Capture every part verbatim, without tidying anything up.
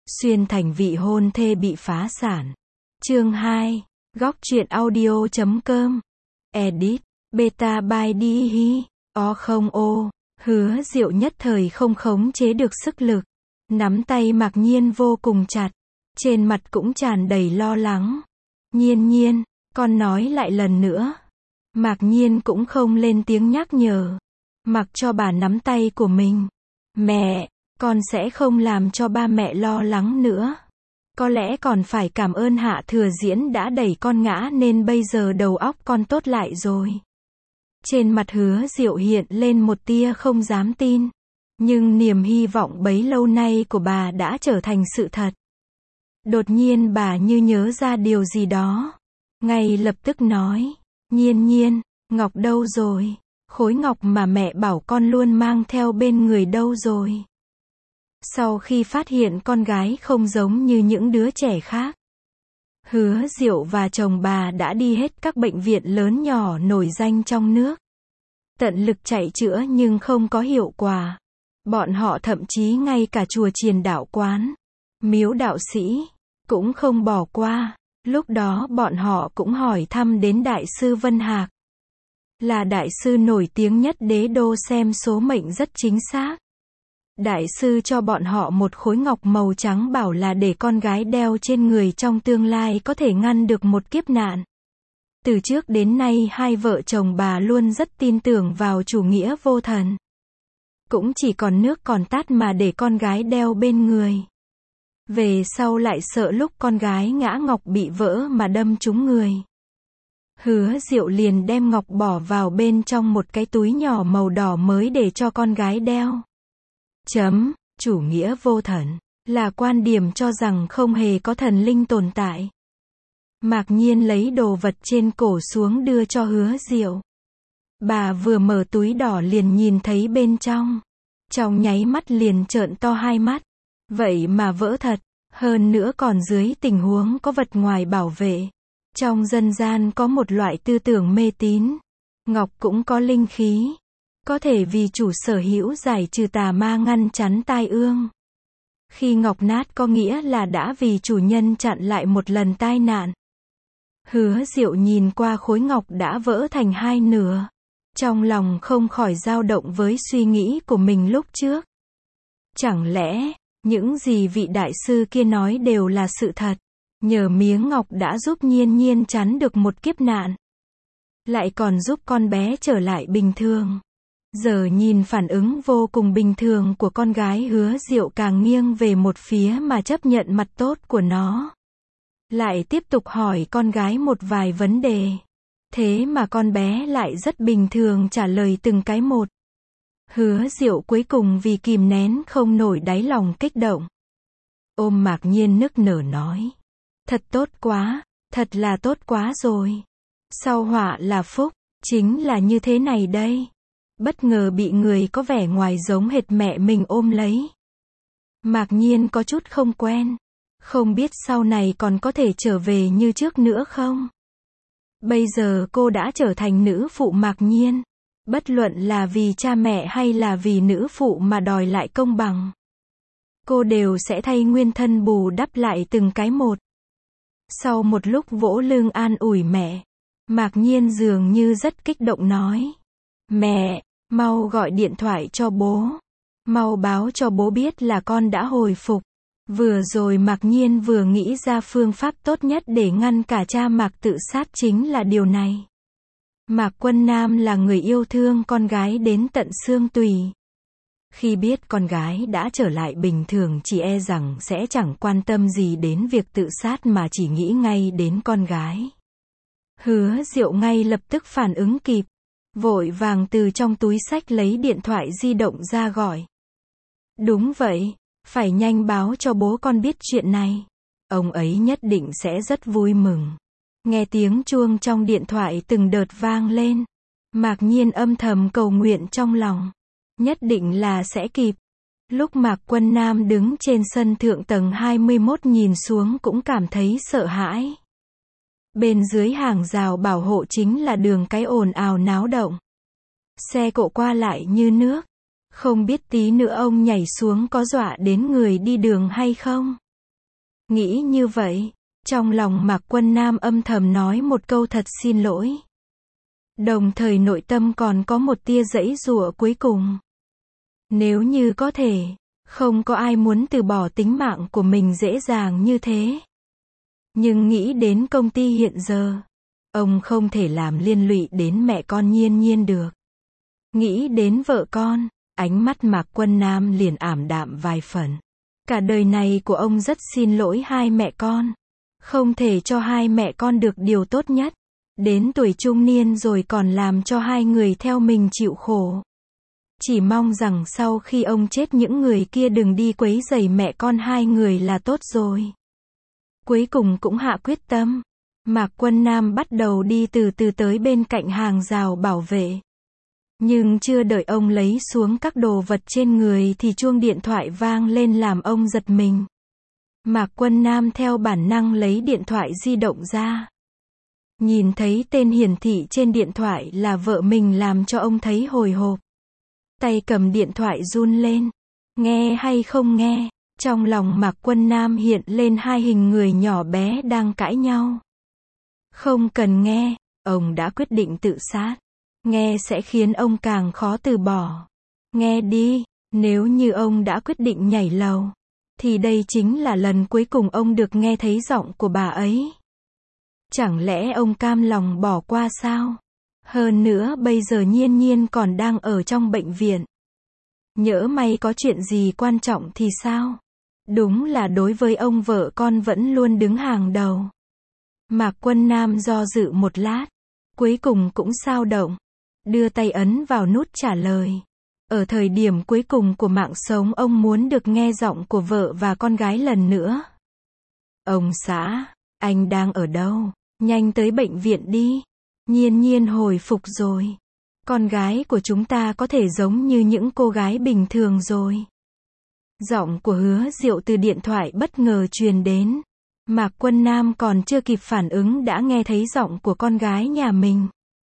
Xuyên thành vị hôn thê bị phá sản. Chương hai. Góc truyện audio chấm com. Edit. Beta by đi hi. O không ô. Hứa Diệu nhất thời không khống chế được sức lực. Nắm tay Mạc Nhiên vô cùng chặt. Trên mặt cũng tràn đầy lo lắng. Nhiên nhiên, con nói lại lần nữa. Mạc Nhiên cũng không lên tiếng nhắc nhở. Mặc cho bà nắm tay của mình. Mẹ, con sẽ không làm cho ba mẹ lo lắng nữa. Có lẽ còn phải cảm ơn Hạ Thừa Diễn đã đẩy con ngã nên bây giờ đầu óc con tốt lại rồi. Trên mặt Hứa Diệu hiện lên một tia không dám tin. Nhưng niềm hy vọng bấy lâu nay của bà đã trở thành sự thật. Đột nhiên bà như nhớ ra điều gì đó. Ngay lập tức nói, Nhiên nhiên, ngọc đâu rồi? Khối ngọc mà mẹ bảo con luôn mang theo bên người đâu rồi? Sau khi phát hiện con gái không giống như những đứa trẻ khác, Hứa Diệu và chồng bà đã đi hết các bệnh viện lớn nhỏ nổi danh trong nước. Tận lực chạy chữa nhưng không có hiệu quả. Bọn họ thậm chí ngay cả chùa chiền đạo quán, miếu đạo sĩ, cũng không bỏ qua. Lúc đó bọn họ cũng hỏi thăm đến Đại sư Vân Hạc. Là đại sư nổi tiếng nhất đế đô xem số mệnh rất chính xác. Đại sư cho bọn họ một khối ngọc màu trắng bảo là để con gái đeo trên người trong tương lai có thể ngăn được một kiếp nạn. Từ trước đến nay hai vợ chồng bà luôn rất tin tưởng vào chủ nghĩa vô thần. Cũng chỉ còn nước còn tát mà để con gái đeo bên người. Về sau lại sợ lúc con gái ngã ngọc bị vỡ mà đâm trúng người. Hứa Diệu liền đem ngọc bỏ vào bên trong một cái túi nhỏ màu đỏ mới để cho con gái đeo. Chấm, chủ nghĩa vô thần, là quan điểm cho rằng không hề có thần linh tồn tại. Mạc Nhiên lấy đồ vật trên cổ xuống đưa cho Hứa Diệu. Bà vừa mở túi đỏ liền nhìn thấy bên trong. Trong nháy mắt liền trợn to hai mắt. Vậy mà vỡ thật, hơn nữa còn dưới tình huống có vật ngoài bảo vệ. Trong dân gian có một loại tư tưởng mê tín. Ngọc cũng có linh khí. Có thể vì chủ sở hữu giải trừ tà ma ngăn chắn tai ương. Khi ngọc nát có nghĩa là đã vì chủ nhân chặn lại một lần tai nạn. Hứa Diệu nhìn qua khối ngọc đã vỡ thành hai nửa. Trong lòng không khỏi dao động với suy nghĩ của mình lúc trước. Chẳng lẽ, những gì vị đại sư kia nói đều là sự thật? Nhờ miếng ngọc đã giúp Nhiên nhiên chắn được một kiếp nạn. Lại còn giúp con bé trở lại bình thường. Giờ nhìn phản ứng vô cùng bình thường của con gái Hứa Diệu càng nghiêng về một phía mà chấp nhận mặt tốt của nó. Lại tiếp tục hỏi con gái một vài vấn đề. Thế mà con bé lại rất bình thường trả lời từng cái một. Hứa Diệu cuối cùng vì kìm nén không nổi đáy lòng kích động. Ôm Mạc Nhiên nức nở nói. Thật tốt quá, thật là tốt quá rồi. Sau họa là phúc, chính là như thế này đây. Bất ngờ bị người có vẻ ngoài giống hệt mẹ mình ôm lấy. Mạc Nhiên có chút không quen. Không biết sau này còn có thể trở về như trước nữa không? Bây giờ cô đã trở thành nữ phụ Mạc Nhiên. Bất luận là vì cha mẹ hay là vì nữ phụ mà đòi lại công bằng. Cô đều sẽ thay nguyên thân bù đắp lại từng cái một. Sau một lúc vỗ lưng an ủi mẹ, Mạc Nhiên dường như rất kích động nói. Mẹ, mau gọi điện thoại cho bố. Mau báo cho bố biết là con đã hồi phục. Vừa rồi Mạc Nhiên vừa nghĩ ra phương pháp tốt nhất để ngăn cả cha Mạc tự sát chính là điều này. Mạc Quân Nam là người yêu thương con gái đến tận xương tùy. Khi biết con gái đã trở lại bình thường chỉ e rằng sẽ chẳng quan tâm gì đến việc tự sát mà chỉ nghĩ ngay đến con gái. Hứa Diệu ngay lập tức phản ứng kịp. Vội vàng từ trong túi xách lấy điện thoại di động ra gọi. Đúng vậy, phải nhanh báo cho bố con biết chuyện này. Ông ấy nhất định sẽ rất vui mừng. Nghe tiếng chuông trong điện thoại từng đợt vang lên. Mạc Nhiên âm thầm cầu nguyện trong lòng. Nhất định là sẽ kịp. Lúc Mạc Quân Nam đứng trên sân thượng tầng hai mươi mốt nhìn xuống cũng cảm thấy sợ hãi. Bên dưới hàng rào bảo hộ chính là đường cái ồn ào náo động. Xe cộ qua lại như nước. Không biết tí nữa ông nhảy xuống có dọa đến người đi đường hay không? Nghĩ như vậy, trong lòng Mạc Quân Nam âm thầm nói một câu thật xin lỗi. Đồng thời nội tâm còn có một tia giãy giụa cuối cùng. Nếu như có thể, không có ai muốn từ bỏ tính mạng của mình dễ dàng như thế. Nhưng nghĩ đến công ty hiện giờ, ông không thể làm liên lụy đến mẹ con Nhiên Nhiên được. Nghĩ đến vợ con, ánh mắt Mạc Quân Nam liền ảm đạm vài phần. Cả đời này của ông rất xin lỗi hai mẹ con. Không thể cho hai mẹ con được điều tốt nhất. Đến tuổi trung niên rồi còn làm cho hai người theo mình chịu khổ. Chỉ mong rằng sau khi ông chết những người kia đừng đi quấy rầy mẹ con hai người là tốt rồi. Cuối cùng cũng hạ quyết tâm. Mạc Quân Nam bắt đầu đi từ từ tới bên cạnh hàng rào bảo vệ. Nhưng chưa đợi ông lấy xuống các đồ vật trên người thì chuông điện thoại vang lên làm ông giật mình. Mạc Quân Nam theo bản năng lấy điện thoại di động ra. Nhìn thấy tên hiển thị trên điện thoại là vợ mình làm cho ông thấy hồi hộp. Tay cầm điện thoại run lên. Nghe hay không nghe, trong lòng Mạc Quân Nam hiện lên hai hình người nhỏ bé đang cãi nhau. Không cần nghe, ông đã quyết định tự sát. Nghe sẽ khiến ông càng khó từ bỏ. Nghe đi, nếu như ông đã quyết định nhảy lầu, thì đây chính là lần cuối cùng ông được nghe thấy giọng của bà ấy. Chẳng lẽ ông cam lòng bỏ qua sao? Hơn nữa bây giờ Nhiên Nhiên còn đang ở trong bệnh viện. Nhỡ may có chuyện gì quan trọng thì sao? Đúng là đối với ông vợ con vẫn luôn đứng hàng đầu. Mạc Quân Nam do dự một lát, cuối cùng cũng xao động, đưa tay ấn vào nút trả lời. Ở thời điểm cuối cùng của mạng sống ông muốn được nghe giọng của vợ và con gái lần nữa. Ông xã, anh đang ở đâu? Nhanh tới bệnh viện đi. Nhiên Nhiên hồi phục rồi. Con gái của chúng ta có thể giống như những cô gái bình thường rồi. Giọng của Hứa Diệu từ điện thoại bất ngờ truyền đến. Mạc Quân Nam còn chưa kịp phản ứng đã nghe thấy giọng của con gái nhà mình.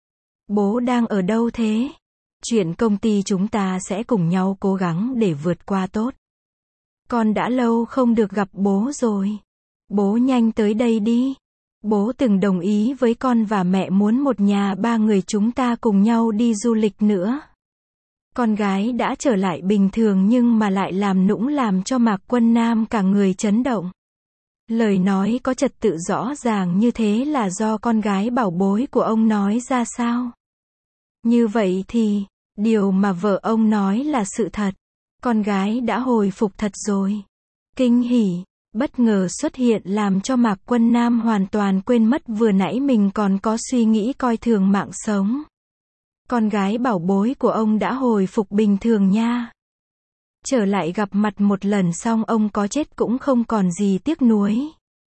Bố đang ở đâu thế? Chuyện công ty chúng ta sẽ cùng nhau cố gắng để vượt qua tốt. Con đã lâu không được gặp bố rồi. Bố nhanh tới đây đi. Bố từng đồng ý với con và mẹ muốn một nhà ba người chúng ta cùng nhau đi du lịch nữa. Con gái đã trở lại bình thường nhưng mà lại làm nũng làm cho Mạc Quân Nam cả người chấn động. Lời nói có trật tự rõ ràng như thế là do con gái bảo bối của ông nói ra sao? Như vậy thì, điều mà vợ ông nói là sự thật. Con gái đã hồi phục thật rồi. Kinh hỉ, bất ngờ xuất hiện làm cho Mạc Quân Nam hoàn toàn quên mất vừa nãy mình còn có suy nghĩ coi thường mạng sống. Con gái bảo bối của ông đã hồi phục bình thường nha. Trở lại gặp mặt một lần xong ông có chết cũng không còn gì tiếc nuối.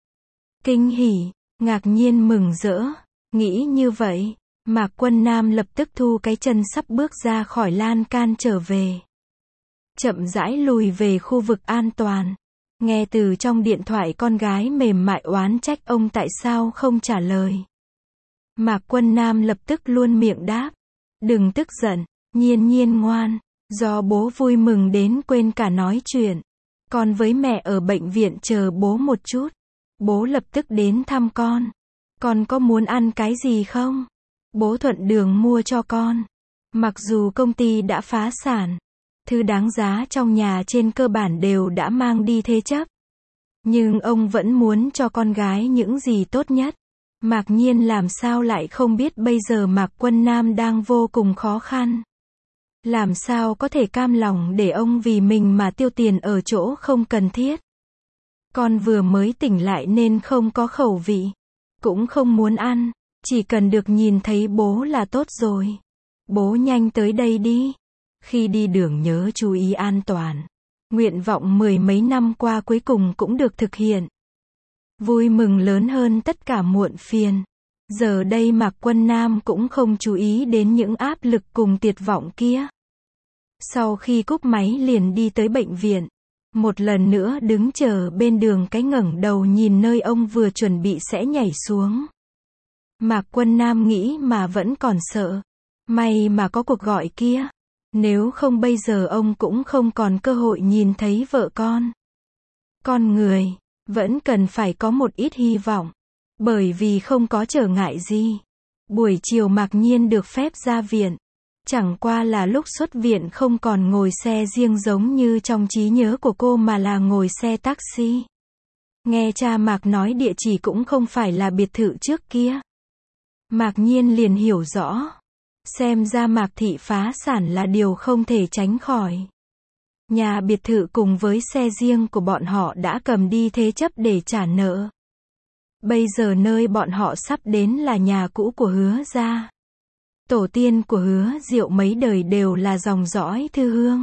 Kinh hỉ, ngạc nhiên mừng rỡ, nghĩ như vậy, Mạc Quân Nam lập tức thu cái chân sắp bước ra khỏi lan can trở về. Chậm rãi lùi về khu vực an toàn. Nghe từ trong điện thoại con gái mềm mại oán trách ông tại sao không trả lời. Mạc Quân Nam lập tức luôn miệng đáp. Đừng tức giận, Nhiên Nhiên ngoan. Do bố vui mừng đến quên cả nói chuyện. Con với mẹ ở bệnh viện chờ bố một chút. Bố lập tức đến thăm con. Con có muốn ăn cái gì không? Bố thuận đường mua cho con. Mặc dù công ty đã phá sản, thứ đáng giá trong nhà trên cơ bản đều đã mang đi thế chấp. Nhưng ông vẫn muốn cho con gái những gì tốt nhất. Mạc Nhiên làm sao lại không biết bây giờ Mạc Quân Nam đang vô cùng khó khăn. Làm sao có thể cam lòng để ông vì mình mà tiêu tiền ở chỗ không cần thiết. Con vừa mới tỉnh lại nên không có khẩu vị. Cũng không muốn ăn. Chỉ cần được nhìn thấy bố là tốt rồi. Bố nhanh tới đây đi. Khi đi đường nhớ chú ý an toàn. Nguyện vọng mười mấy năm qua cuối cùng cũng được thực hiện. Vui mừng lớn hơn tất cả muộn phiền. Giờ đây Mạc Quân Nam cũng không chú ý đến những áp lực cùng tuyệt vọng kia. Sau khi cúp máy liền đi tới bệnh viện. Một lần nữa đứng chờ bên đường cái ngẩng đầu nhìn nơi ông vừa chuẩn bị sẽ nhảy xuống. Mạc Quân Nam nghĩ mà vẫn còn sợ. May mà có cuộc gọi kia. Nếu không bây giờ ông cũng không còn cơ hội nhìn thấy vợ con. Con người, Vẫn cần phải có một ít hy vọng. Bởi vì không có trở ngại gì. Buổi chiều Mạc Nhiên được phép ra viện. Chẳng qua là lúc xuất viện không còn ngồi xe riêng giống như trong trí nhớ của cô mà là ngồi xe taxi. Nghe cha Mạc nói địa chỉ cũng không phải là biệt thự trước kia. Mạc Nhiên liền hiểu rõ. Xem ra Mạc thị phá sản là điều không thể tránh khỏi. Nhà biệt thự cùng với xe riêng của bọn họ đã cầm đi thế chấp để trả nợ. Bây giờ nơi bọn họ sắp đến là nhà cũ của Hứa gia. Tổ tiên của Hứa Diệu mấy đời đều là dòng dõi Thư Hương.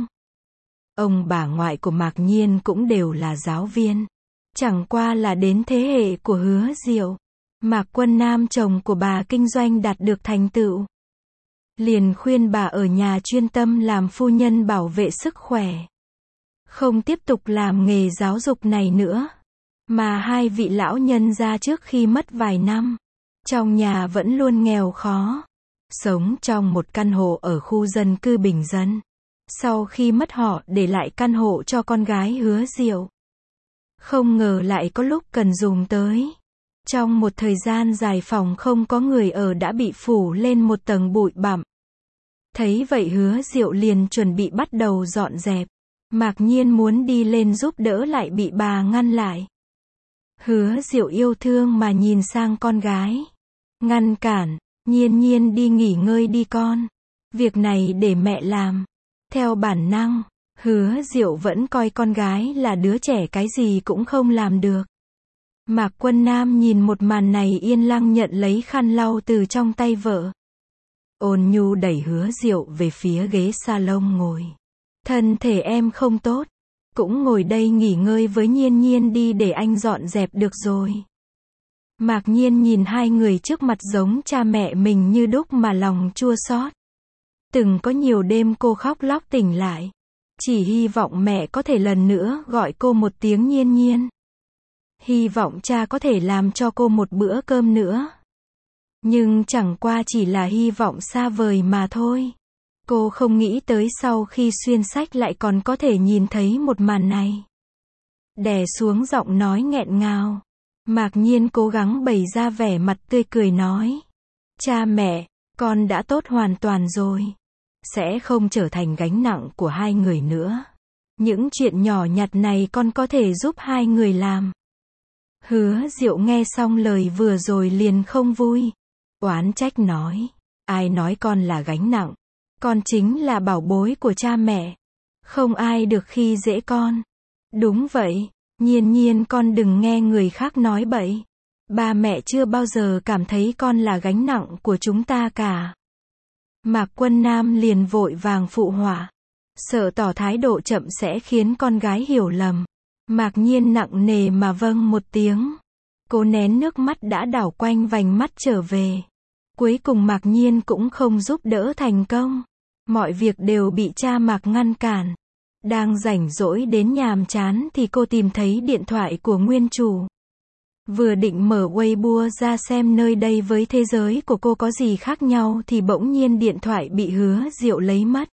Ông bà ngoại của Mạc Nhiên cũng đều là giáo viên. Chẳng qua là đến thế hệ của Hứa Diệu. Mạc Quân Nam chồng của bà kinh doanh đạt được thành tựu. Liền khuyên bà ở nhà chuyên tâm làm phu nhân bảo vệ sức khỏe. Không tiếp tục làm nghề giáo dục này nữa. Mà hai vị lão nhân ra trước khi mất vài năm. Trong nhà vẫn luôn nghèo khó. Sống trong một căn hộ ở khu dân cư bình dân. Sau khi mất họ để lại căn hộ cho con gái Hứa Diệu. Không ngờ lại có lúc cần dùng tới. Trong một thời gian dài phòng không có người ở đã bị phủ lên một tầng bụi bặm. Thấy vậy Hứa Diệu liền chuẩn bị bắt đầu dọn dẹp. Mạc Nhiên muốn đi lên giúp đỡ lại bị bà ngăn lại. Hứa Diệu yêu thương mà nhìn sang con gái. Ngăn cản, Nhiên Nhiên đi nghỉ ngơi đi con. Việc này để mẹ làm. Theo bản năng, Hứa Diệu vẫn coi con gái là đứa trẻ cái gì cũng không làm được. Mạc Quân Nam nhìn một màn này yên lặng nhận lấy khăn lau từ trong tay vợ. Ôn nhu đẩy Hứa Diệu về phía ghế salon ngồi. Thân thể em không tốt. Cũng ngồi đây nghỉ ngơi với Nhiên Nhiên đi để anh dọn dẹp được rồi. Mạc Nhiên nhìn hai người trước mặt giống cha mẹ mình như đúc mà lòng chua xót. Từng có nhiều đêm cô khóc lóc tỉnh lại. Chỉ hy vọng mẹ có thể lần nữa gọi cô một tiếng Nhiên Nhiên. Hy vọng cha có thể làm cho cô một bữa cơm nữa. Nhưng chẳng qua chỉ là hy vọng xa vời mà thôi. Cô không nghĩ tới sau khi xuyên sách lại còn có thể nhìn thấy một màn này. Đè xuống giọng nói nghẹn ngào. Mạc Nhiên cố gắng bày ra vẻ mặt tươi cười nói. Cha mẹ, con đã tốt hoàn toàn rồi. Sẽ không trở thành gánh nặng của hai người nữa. Những chuyện nhỏ nhặt này con có thể giúp hai người làm. Hứa Diệu nghe xong lời vừa rồi liền không vui. Oán trách nói. Ai nói con là gánh nặng. Con chính là bảo bối của cha mẹ. Không ai được khi dễ con. Đúng vậy, Nhiên Nhiên con đừng nghe người khác nói bậy. Ba mẹ chưa bao giờ cảm thấy con là gánh nặng của chúng ta cả. Mạc Quân Nam liền vội vàng phụ họa. Sợ tỏ thái độ chậm sẽ khiến con gái hiểu lầm. Mạc Nhiên nặng nề mà vâng một tiếng. Cố nén nước mắt đã đảo quanh vành mắt trở về. Cuối cùng Mạc Nhiên cũng không giúp đỡ thành công. Mọi việc đều bị cha Mạc ngăn cản. Đang rảnh rỗi đến nhàm chán thì cô tìm thấy điện thoại của nguyên chủ. Vừa định mở Weibo ra xem nơi đây với thế giới của cô có gì khác nhau thì bỗng nhiên điện thoại bị Hứa Diệu lấy mất.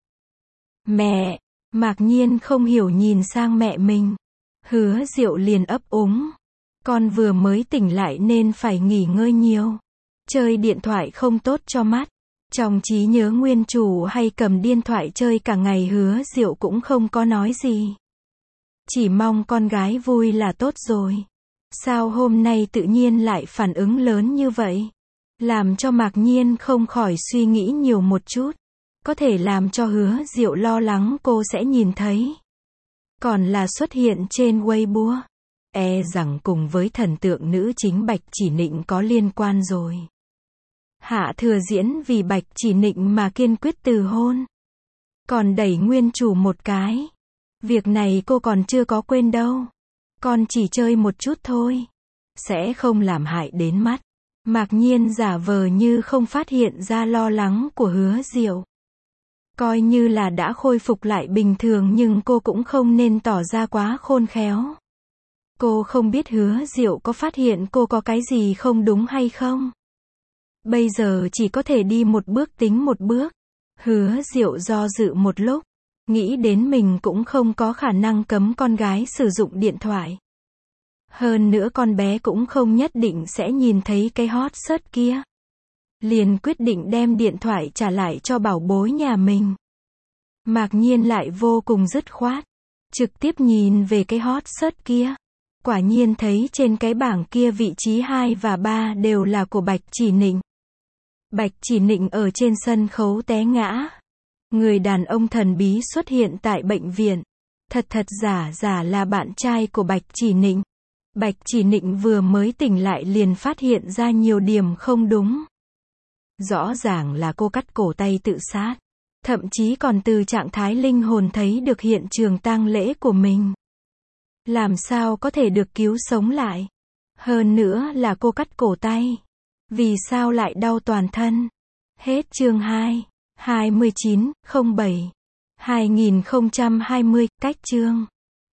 Mẹ! Mạc Nhiên không hiểu nhìn sang mẹ mình. Hứa Diệu liền ấp úng. Con vừa mới tỉnh lại nên phải nghỉ ngơi nhiều. Chơi điện thoại không tốt cho mắt. Trong trí nhớ nguyên chủ hay cầm điện thoại chơi cả ngày Hứa Diệu cũng không có nói gì. Chỉ mong con gái vui là tốt rồi. Sao hôm nay tự nhiên lại phản ứng lớn như vậy? Làm cho Mạc Nhiên không khỏi suy nghĩ nhiều một chút. Có thể làm cho Hứa Diệu lo lắng cô sẽ nhìn thấy. Còn là xuất hiện trên Weibo. E rằng cùng với thần tượng nữ chính Bạch Chỉ Nịnh có liên quan rồi. Hạ Thừa Diễn vì Bạch Chỉ Nịnh mà kiên quyết từ hôn. Còn đẩy nguyên chủ một cái. Việc này cô còn chưa có quên đâu. Con chỉ chơi một chút thôi. Sẽ không làm hại đến mắt. Mạc Nhiên giả vờ như không phát hiện ra lo lắng của Hứa Diệu. Coi như là đã khôi phục lại bình thường nhưng cô cũng không nên tỏ ra quá khôn khéo. Cô không biết Hứa Diệu có phát hiện cô có cái gì không đúng hay không. Bây giờ chỉ có thể đi một bước tính một bước. Hứa Diệu do dự một lúc. Nghĩ đến mình cũng không có khả năng cấm con gái sử dụng điện thoại. Hơn nữa con bé cũng không nhất định sẽ nhìn thấy cái hot search kia. Liền quyết định đem điện thoại trả lại cho bảo bối nhà mình. Mạc Nhiên lại vô cùng dứt khoát. Trực tiếp nhìn về cái hot search kia. Quả nhiên thấy trên cái bảng kia vị trí hai và ba đều là của Bạch Chỉ Nịnh. Bạch Chỉ Nịnh ở trên sân khấu té ngã. Người đàn ông thần bí xuất hiện tại bệnh viện. Thật thật giả giả là bạn trai của Bạch Chỉ Nịnh. Bạch Chỉ Nịnh vừa mới tỉnh lại liền phát hiện ra nhiều điểm không đúng. Rõ ràng là cô cắt cổ tay tự sát. Thậm chí còn từ trạng thái linh hồn thấy được hiện trường tang lễ của mình. Làm sao có thể được cứu sống lại? Hơn nữa là cô cắt cổ tay. Vì sao lại đau toàn thân? Hết chương hai. hai mươi chín, không bảy. hai nghìn không trăm hai mươi, cách chương.